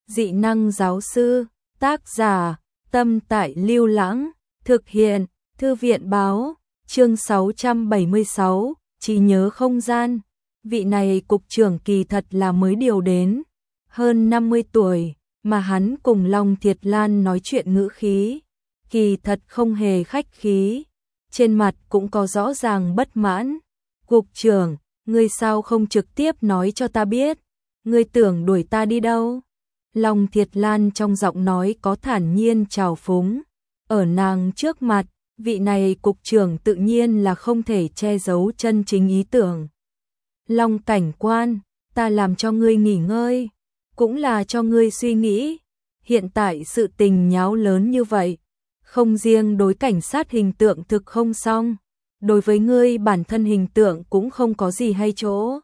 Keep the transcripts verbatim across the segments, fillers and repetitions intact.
Dị năng giáo sư, tác giả, Tâm Tại Lưu Lãng, thực hiện, Thư viện báo, chương sáu trăm bảy mươi sáu, trí nhớ không gian. Vị này cục trưởng kỳ thật là mới điều đến, hơn năm mươi tuổi, mà hắn cùng Long Thiệt Lan nói chuyện ngữ khí, kỳ thật không hề khách khí, trên mặt cũng có rõ ràng bất mãn. Cục trưởng, ngươi sao không trực tiếp nói cho ta biết, ngươi tưởng đuổi ta đi đâu? Long Thiệt Lan trong giọng nói có thản nhiên trào phúng, ở nàng trước mặt, vị này cục trưởng tự nhiên là không thể che giấu chân chính ý tưởng. Long cảnh quan, ta làm cho ngươi nghỉ ngơi, cũng là cho ngươi suy nghĩ, hiện tại sự tình nháo lớn như vậy, không riêng đối cảnh sát hình tượng thực không xong, đối với ngươi bản thân hình tượng cũng không có gì hay chỗ.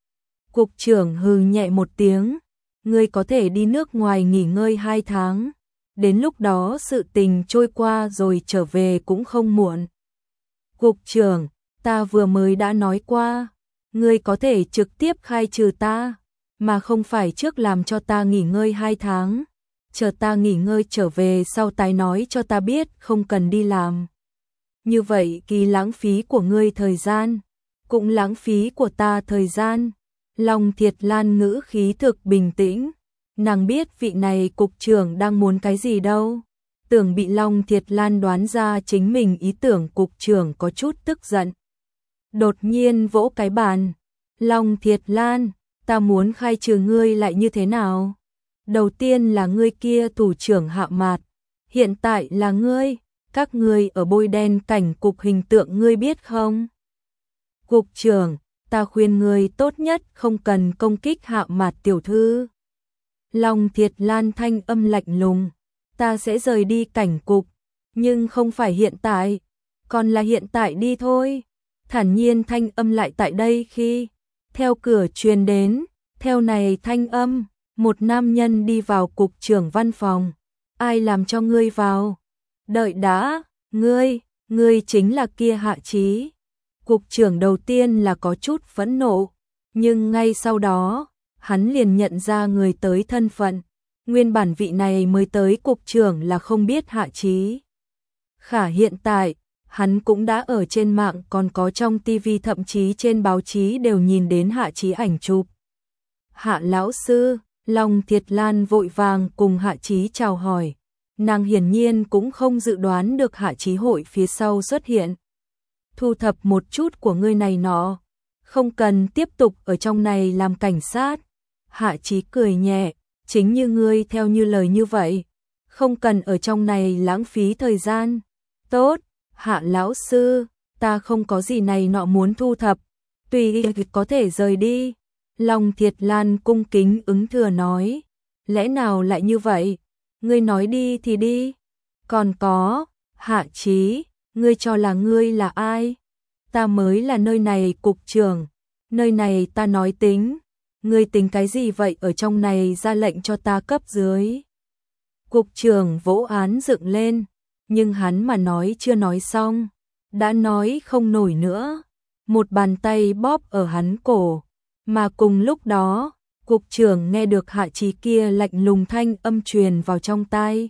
Cục trưởng hừ nhẹ một tiếng, ngươi có thể đi nước ngoài nghỉ ngơi hai tháng, đến lúc đó sự tình trôi qua rồi trở về cũng không muộn. Cục trưởng, ta vừa mới đã nói qua, ngươi có thể trực tiếp khai trừ ta, mà không phải trước làm cho ta nghỉ ngơi hai tháng, chờ ta nghỉ ngơi trở về sau tái nói cho ta biết không cần đi làm. Như vậy kỳ lãng phí của ngươi thời gian, cũng lãng phí của ta thời gian. Long Thiệt Lan ngữ khí thực bình tĩnh, nàng biết vị này cục trưởng đang muốn cái gì đâu. Tưởng bị Long Thiệt Lan đoán ra chính mình ý tưởng, cục trưởng có chút tức giận. Đột nhiên vỗ cái bàn, Long Thiệt Lan, ta muốn khai trừ ngươi lại như thế nào? Đầu tiên là ngươi kia thủ trưởng Hạ Mạt, hiện tại là ngươi, các ngươi ở bôi đen cảnh cục hình tượng ngươi biết không? Cục trưởng, ta khuyên ngươi tốt nhất không cần công kích Hạ Mạt tiểu thư. Long Thiệt Lan thanh âm lạnh lùng, ta sẽ rời đi cảnh cục, nhưng không phải hiện tại, còn là hiện tại đi thôi. Thản nhiên thanh âm lại tại đây khi, theo cửa truyền đến, theo này thanh âm, một nam nhân đi vào cục trưởng văn phòng. Ai làm cho ngươi vào? Đợi đã, ngươi, ngươi chính là kia Hạ Chí. Cục trưởng đầu tiên là có chút phẫn nộ, nhưng ngay sau đó, hắn liền nhận ra người tới thân phận. Nguyên bản vị này mới tới cục trưởng là không biết Hạ Chí. Khả hiện tại, hắn cũng đã ở trên mạng, còn có trong tivi, thậm chí trên báo chí đều nhìn đến Hạ Chí ảnh chụp. Hạ lão sư, Long Thiệt Lan vội vàng cùng Hạ Chí chào hỏi. Nàng hiển nhiên cũng không dự đoán được Hạ Chí hội phía sau xuất hiện. Thu thập một chút của ngươi này nọ, không cần tiếp tục ở trong này làm cảnh sát. Hạ Chí cười nhẹ, chính như ngươi theo như lời như vậy, không cần ở trong này lãng phí thời gian. Tốt, Hạ lão sư, ta không có gì này nọ muốn thu thập, tùy có thể rời đi. Long Thiệt Lan cung kính ứng thừa nói, lẽ nào lại như vậy? Ngươi nói đi thì đi. Còn có, Hạ Chí, ngươi cho là ngươi là ai? Ta mới là nơi này cục trưởng, nơi này ta nói tính. Ngươi tính cái gì vậy, ở trong này ra lệnh cho ta cấp dưới? Cục trưởng vỗ án dựng lên, nhưng hắn mà nói chưa nói xong, đã nói không nổi nữa. Một bàn tay bóp ở hắn cổ, mà cùng lúc đó, cục trưởng nghe được Hạ Chí kia lạnh lùng thanh âm truyền vào trong tai.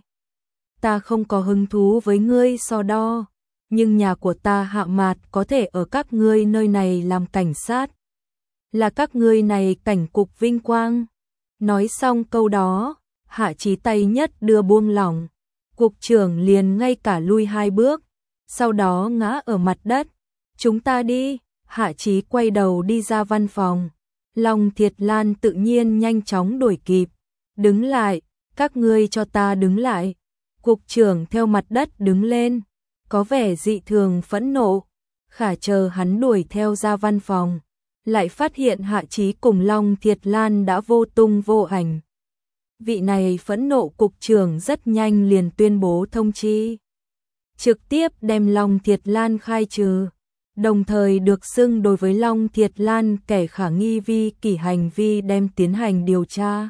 Ta không có hứng thú với ngươi so đo, nhưng nhà của ta Hạ Mạt có thể ở các ngươi nơi này làm cảnh sát, là các ngươi này cảnh cục vinh quang. Nói xong câu đó, Hạ Chí tay nhất đưa buông lỏng, cục trưởng liền ngay cả lui hai bước, sau đó ngã ở mặt đất. Chúng ta đi. Hạ Chí quay đầu đi ra văn phòng. Long Thiệt Lan tự nhiên nhanh chóng đuổi kịp. Đứng lại, các ngươi cho ta đứng lại. Cục trưởng theo mặt đất đứng lên, có vẻ dị thường phẫn nộ. Khả chờ hắn đuổi theo ra văn phòng, lại phát hiện Hạ Chí cùng Long Thiệt Lan đã vô tung vô ảnh. Vị này phẫn nộ cục trưởng rất nhanh liền tuyên bố thông chi, trực tiếp đem Long Thiệt Lan khai trừ, đồng thời được xưng đối với Long Thiệt Lan kẻ khả nghi vi kỷ hành vi đem tiến hành điều tra.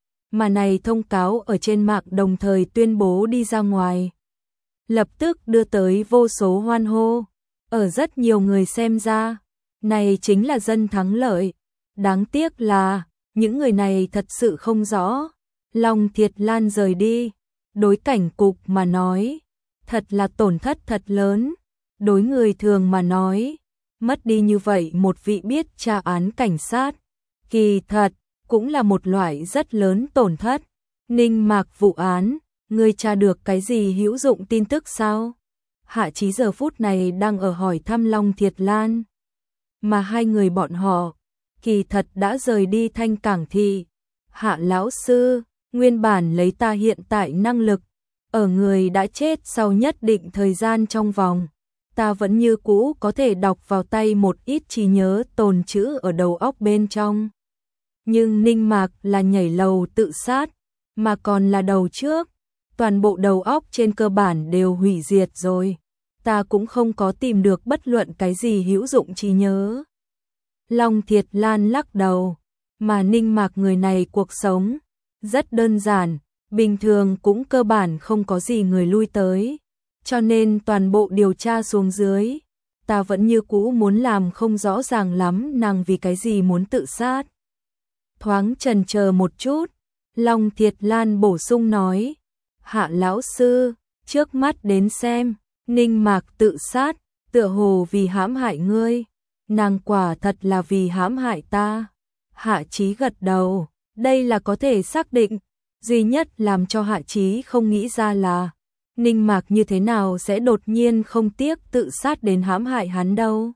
Mà này thông cáo ở trên mạng đồng thời tuyên bố đi ra ngoài, lập tức đưa tới vô số hoan hô. Ở rất nhiều người xem ra, này chính là dân thắng lợi. Đáng tiếc là, những người này thật sự không rõ, Long Thiệt Lan rời đi, đối Cảnh Cục mà nói, thật là tổn thất thật lớn, đối người thường mà nói, mất đi như vậy một vị biết tra án cảnh sát, kỳ thật, cũng là một loại rất lớn tổn thất. Ninh Mạc vụ án, ngươi tra được cái gì hữu dụng tin tức sao? Hạ Chí giờ phút này đang ở hỏi thăm Long Thiệt Lan, mà hai người bọn họ, kỳ thật đã rời đi Thanh Cảng Thị. Hạ lão sư, nguyên bản lấy ta hiện tại năng lực, ở người đã chết sau nhất định thời gian trong vòng, ta vẫn như cũ có thể đọc vào tay một ít trí nhớ tồn trữ ở đầu óc bên trong. Nhưng Ninh Mạc là nhảy lầu tự sát, mà còn là đầu trước, toàn bộ đầu óc trên cơ bản đều hủy diệt rồi, ta cũng không có tìm được bất luận cái gì hữu dụng trí nhớ. Long Thiệt Lan lắc đầu, mà Ninh Mạc người này cuộc sống rất đơn giản, bình thường cũng cơ bản không có gì người lui tới, cho nên toàn bộ điều tra xuống dưới, ta vẫn như cũ muốn làm không rõ ràng lắm nàng vì cái gì muốn tự sát. Thoáng chần chờ một chút, Long Thiệt Lan bổ sung nói, Hạ lão sư, trước mắt đến xem, Ninh Mạc tự sát, tựa hồ vì hãm hại ngươi, nàng quả thật là vì hãm hại ta. Hạ Chí gật đầu, đây là có thể xác định, duy nhất làm cho Hạ Chí không nghĩ ra là Ninh Mạc như thế nào sẽ đột nhiên không tiếc tự sát đến hãm hại hắn đâu.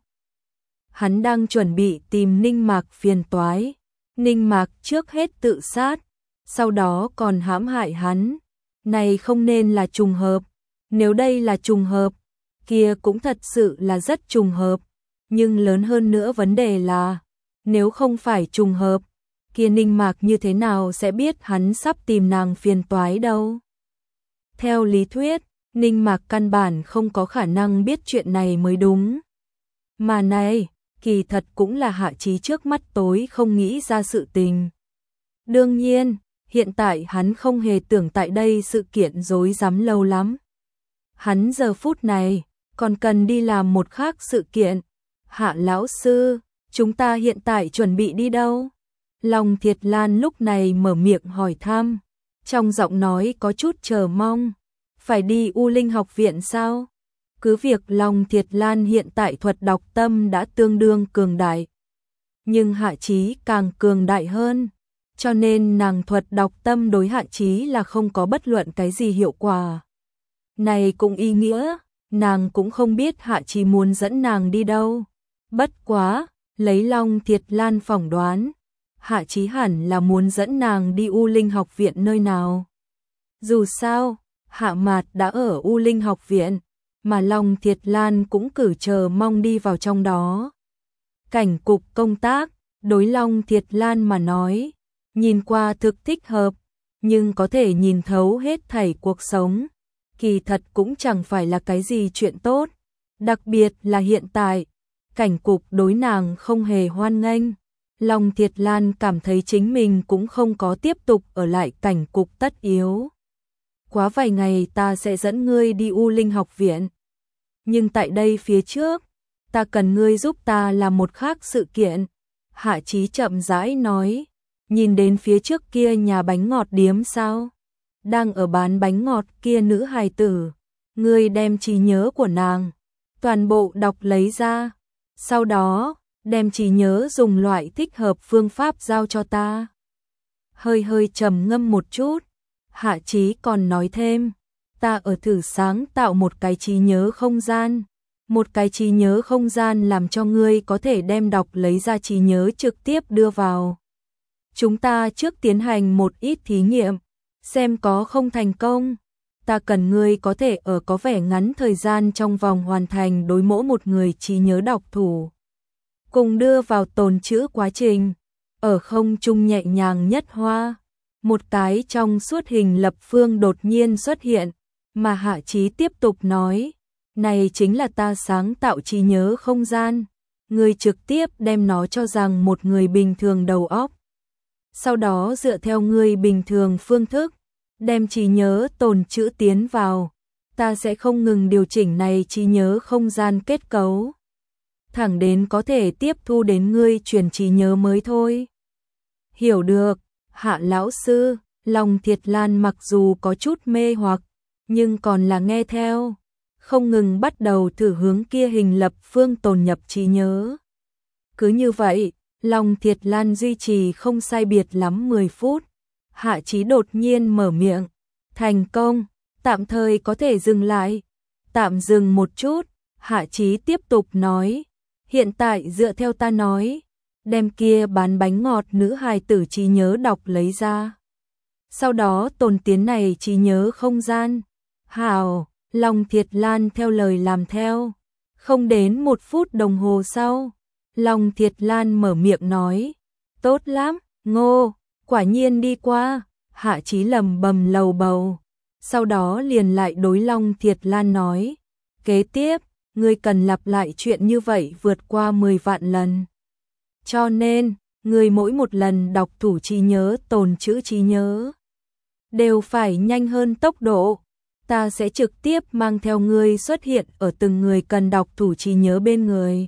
Hắn đang chuẩn bị tìm Ninh Mạc phiền toái, Ninh Mạc trước hết tự sát, sau đó còn hãm hại hắn, này không nên là trùng hợp, nếu đây là trùng hợp, kia cũng thật sự là rất trùng hợp, nhưng lớn hơn nữa vấn đề là, nếu không phải trùng hợp, kia Ninh Mạc như thế nào sẽ biết hắn sắp tìm nàng phiền toái đâu. Theo lý thuyết, Ninh Mạc căn bản không có khả năng biết chuyện này mới đúng. Mà này, kỳ thật cũng là Hạ Chí trước mắt tối không nghĩ ra sự tình. Đương nhiên, hiện tại hắn không hề tưởng tại đây sự kiện rối rắm lâu lắm. Hắn giờ phút này, còn cần đi làm một khác sự kiện. Hạ lão sư, chúng ta hiện tại chuẩn bị đi đâu? Long Thiệt Lan lúc này mở miệng hỏi thăm, trong giọng nói có chút chờ mong. Phải đi U Linh học viện sao? Cứ việc Long Thiệt Lan hiện tại thuật đọc tâm đã tương đương cường đại, nhưng Hạ Chí càng cường đại hơn, cho nên nàng thuật đọc tâm đối Hạ Chí là không có bất luận cái gì hiệu quả. Này cũng ý nghĩa, nàng cũng không biết Hạ Chí muốn dẫn nàng đi đâu. Bất quá, lấy Long Thiệt Lan phỏng đoán, Hạ Chí hẳn là muốn dẫn nàng đi U Linh học viện nơi nào. Dù sao, Hạ Mạt đã ở U Linh học viện, mà Long Thiệt Lan cũng cử chờ mong đi vào trong đó. Cảnh Cục công tác, đối Long Thiệt Lan mà nói, nhìn qua thực thích hợp, nhưng có thể nhìn thấu hết thảy cuộc sống, kỳ thật cũng chẳng phải là cái gì chuyện tốt, đặc biệt là hiện tại, Cảnh Cục đối nàng không hề hoan nghênh. Long Thiệt Lan cảm thấy chính mình cũng không có tiếp tục ở lại Cảnh Cục tất yếu. Quá vài ngày ta sẽ dẫn ngươi đi U Linh học viện. Nhưng tại đây phía trước, ta cần ngươi giúp ta làm một khác sự kiện. Hạ Chí chậm rãi nói, nhìn đến phía trước kia nhà bánh ngọt điếm sao? Đang ở bán bánh ngọt kia nữ hài tử. Ngươi đem trí nhớ của nàng, toàn bộ đọc lấy ra. Sau đó, đem trí nhớ dùng loại thích hợp phương pháp giao cho ta. Hơi hơi trầm ngâm một chút, Hạ Chí còn nói thêm, ta ở thử sáng tạo một cái trí nhớ không gian, một cái trí nhớ không gian làm cho ngươi có thể đem đọc lấy ra trí nhớ trực tiếp đưa vào. Chúng ta trước tiến hành một ít thí nghiệm, xem có không thành công. Ta cần ngươi có thể ở có vẻ ngắn thời gian trong vòng hoàn thành đối mỗi một người trí nhớ đọc thủ. Cùng đưa vào tồn trữ quá trình, ở không trung nhẹ nhàng nhất hoa. Một cái trong suốt hình lập phương đột nhiên xuất hiện, mà Hạ Chí tiếp tục nói, này chính là ta sáng tạo trí nhớ không gian, ngươi trực tiếp đem nó cho rằng một người bình thường đầu óc. Sau đó dựa theo ngươi bình thường phương thức, đem trí nhớ tồn trữ tiến vào, ta sẽ không ngừng điều chỉnh này trí nhớ không gian kết cấu, thẳng đến có thể tiếp thu đến ngươi truyền trí nhớ mới thôi. Hiểu được, Hạ lão sư, Long Thiệt Lan mặc dù có chút mê hoặc, nhưng còn là nghe theo, không ngừng bắt đầu thử hướng kia hình lập phương tồn nhập trí nhớ. Cứ như vậy, Long Thiệt Lan duy trì không sai biệt lắm mười phút, Hạ Chí đột nhiên mở miệng, thành công, tạm thời có thể dừng lại. Tạm dừng một chút, Hạ Chí tiếp tục nói, hiện tại dựa theo ta nói, đem kia bán bánh ngọt nữ hài tử trí nhớ đọc lấy ra. Sau đó tồn tiến này trí nhớ không gian. Hảo, Long Thiệt Lan theo lời làm theo. Không đến một phút đồng hồ sau, Long Thiệt Lan mở miệng nói, tốt lắm, Ngô, quả nhiên đi qua. Hạ Chí lầm bầm lầu bầu. Sau đó liền lại đối Long Thiệt Lan nói, kế tiếp, ngươi cần lặp lại chuyện như vậy vượt qua mười vạn lần. Cho nên, ngươi mỗi một lần đọc thủ trí nhớ tồn chữ trí nhớ, đều phải nhanh hơn tốc độ. Ta sẽ trực tiếp mang theo ngươi xuất hiện ở từng người cần đọc thủ trí nhớ bên người.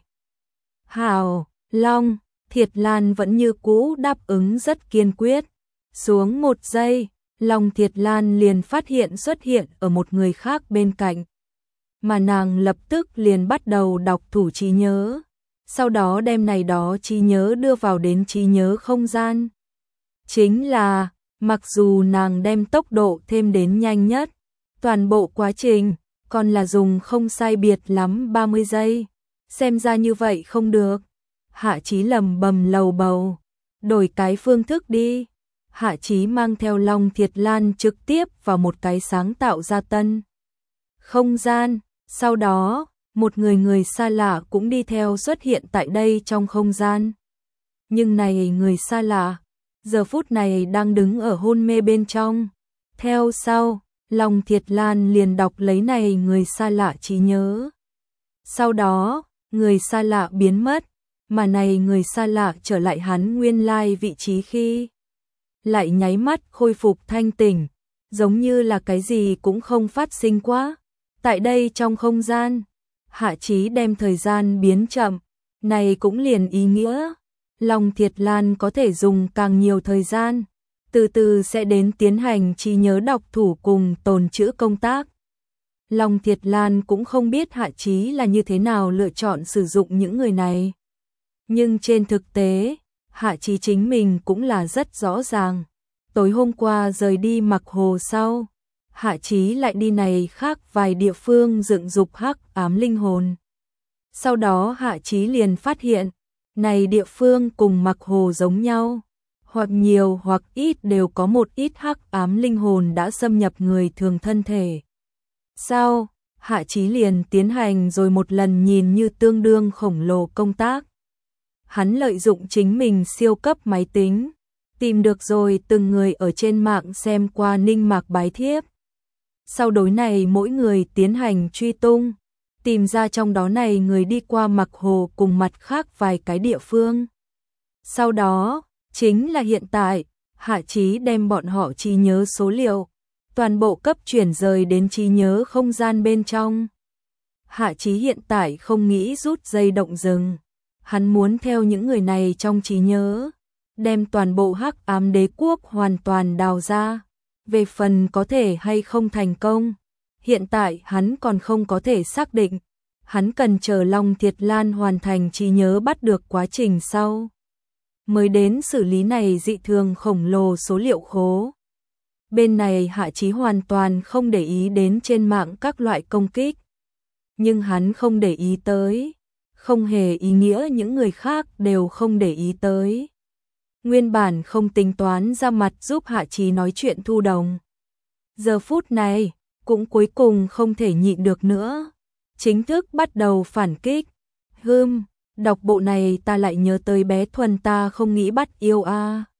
Hảo, Long Thiệt Lan vẫn như cũ đáp ứng rất kiên quyết. Xuống một giây, Long Thiệt Lan liền phát hiện xuất hiện ở một người khác bên cạnh. Mà nàng lập tức liền bắt đầu đọc thủ trí nhớ. Sau đó đem này đó trí nhớ đưa vào đến trí nhớ không gian. Chính là, mặc dù nàng đem tốc độ thêm đến nhanh nhất, toàn bộ quá trình còn là dùng không sai biệt lắm ba mươi giây. Xem ra như vậy không được. Hạ Chí lầm bầm lầu bầu. Đổi cái phương thức đi. Hạ Chí mang theo Long Thiệt Lan trực tiếp vào một cái sáng tạo ra tân không gian. Sau đó, một người người xa lạ cũng đi theo xuất hiện tại đây trong không gian. Nhưng này người xa lạ, giờ phút này đang đứng ở hôn mê bên trong. Theo sau, Long Thiệt Lan liền đọc lấy này người xa lạ trí nhớ. Sau đó, người xa lạ biến mất, mà này người xa lạ trở lại hắn nguyên lai vị trí khi lại nháy mắt khôi phục thanh tỉnh, giống như là cái gì cũng không phát sinh quá. Tại đây trong không gian, Hạ Chí đem thời gian biến chậm, này cũng liền ý nghĩa Long Thiệt Lan có thể dùng càng nhiều thời gian, từ từ sẽ đến tiến hành trí nhớ đọc thủ cùng tồn chữ công tác. Long Thiệt Lan cũng không biết Hạ Chí là như thế nào lựa chọn sử dụng những người này. Nhưng trên thực tế, Hạ Chí chính mình cũng là rất rõ ràng. Tối hôm qua rời đi Mặc Hồ sau, Hạ Chí lại đi này khác vài địa phương dựng dục hắc ám linh hồn. Sau đó Hạ Chí liền phát hiện, này địa phương cùng Mặc Hồ giống nhau, hoặc nhiều hoặc ít đều có một ít hắc ám linh hồn đã xâm nhập người thường thân thể. Sau, Hạ Chí liền tiến hành rồi một lần nhìn như tương đương khổng lồ công tác. Hắn lợi dụng chính mình siêu cấp máy tính, tìm được rồi từng người ở trên mạng xem qua Ninh Mạc bái thiếp. Sau đối này mỗi người tiến hành truy tung, tìm ra trong đó này người đi qua Mặc Hồ cùng mặt khác vài cái địa phương. Sau đó, chính là hiện tại, Hạ Chí đem bọn họ trí nhớ số liệu, toàn bộ cấp chuyển rời đến trí nhớ không gian bên trong. Hạ Chí hiện tại không nghĩ rút dây động rừng, hắn muốn theo những người này trong trí nhớ, đem toàn bộ hắc ám đế quốc hoàn toàn đào ra. Về phần có thể hay không thành công, hiện tại hắn còn không có thể xác định, hắn cần chờ Long Thiệt Lan hoàn thành trí nhớ bắt được quá trình sau, mới đến xử lý này dị thường khổng lồ số liệu khố. Bên này Hạ Chí hoàn toàn không để ý đến trên mạng các loại công kích, nhưng hắn không để ý tới, không hề ý nghĩa những người khác đều không để ý tới. Nguyên bản không tính toán ra mặt giúp Hạ Chí nói chuyện Thu Đồng, giờ phút này cũng cuối cùng không thể nhịn được nữa, chính thức bắt đầu phản kích. Hừm, đọc bộ này ta lại nhớ tới bé Thuần ta không nghĩ bắt yêu a. À.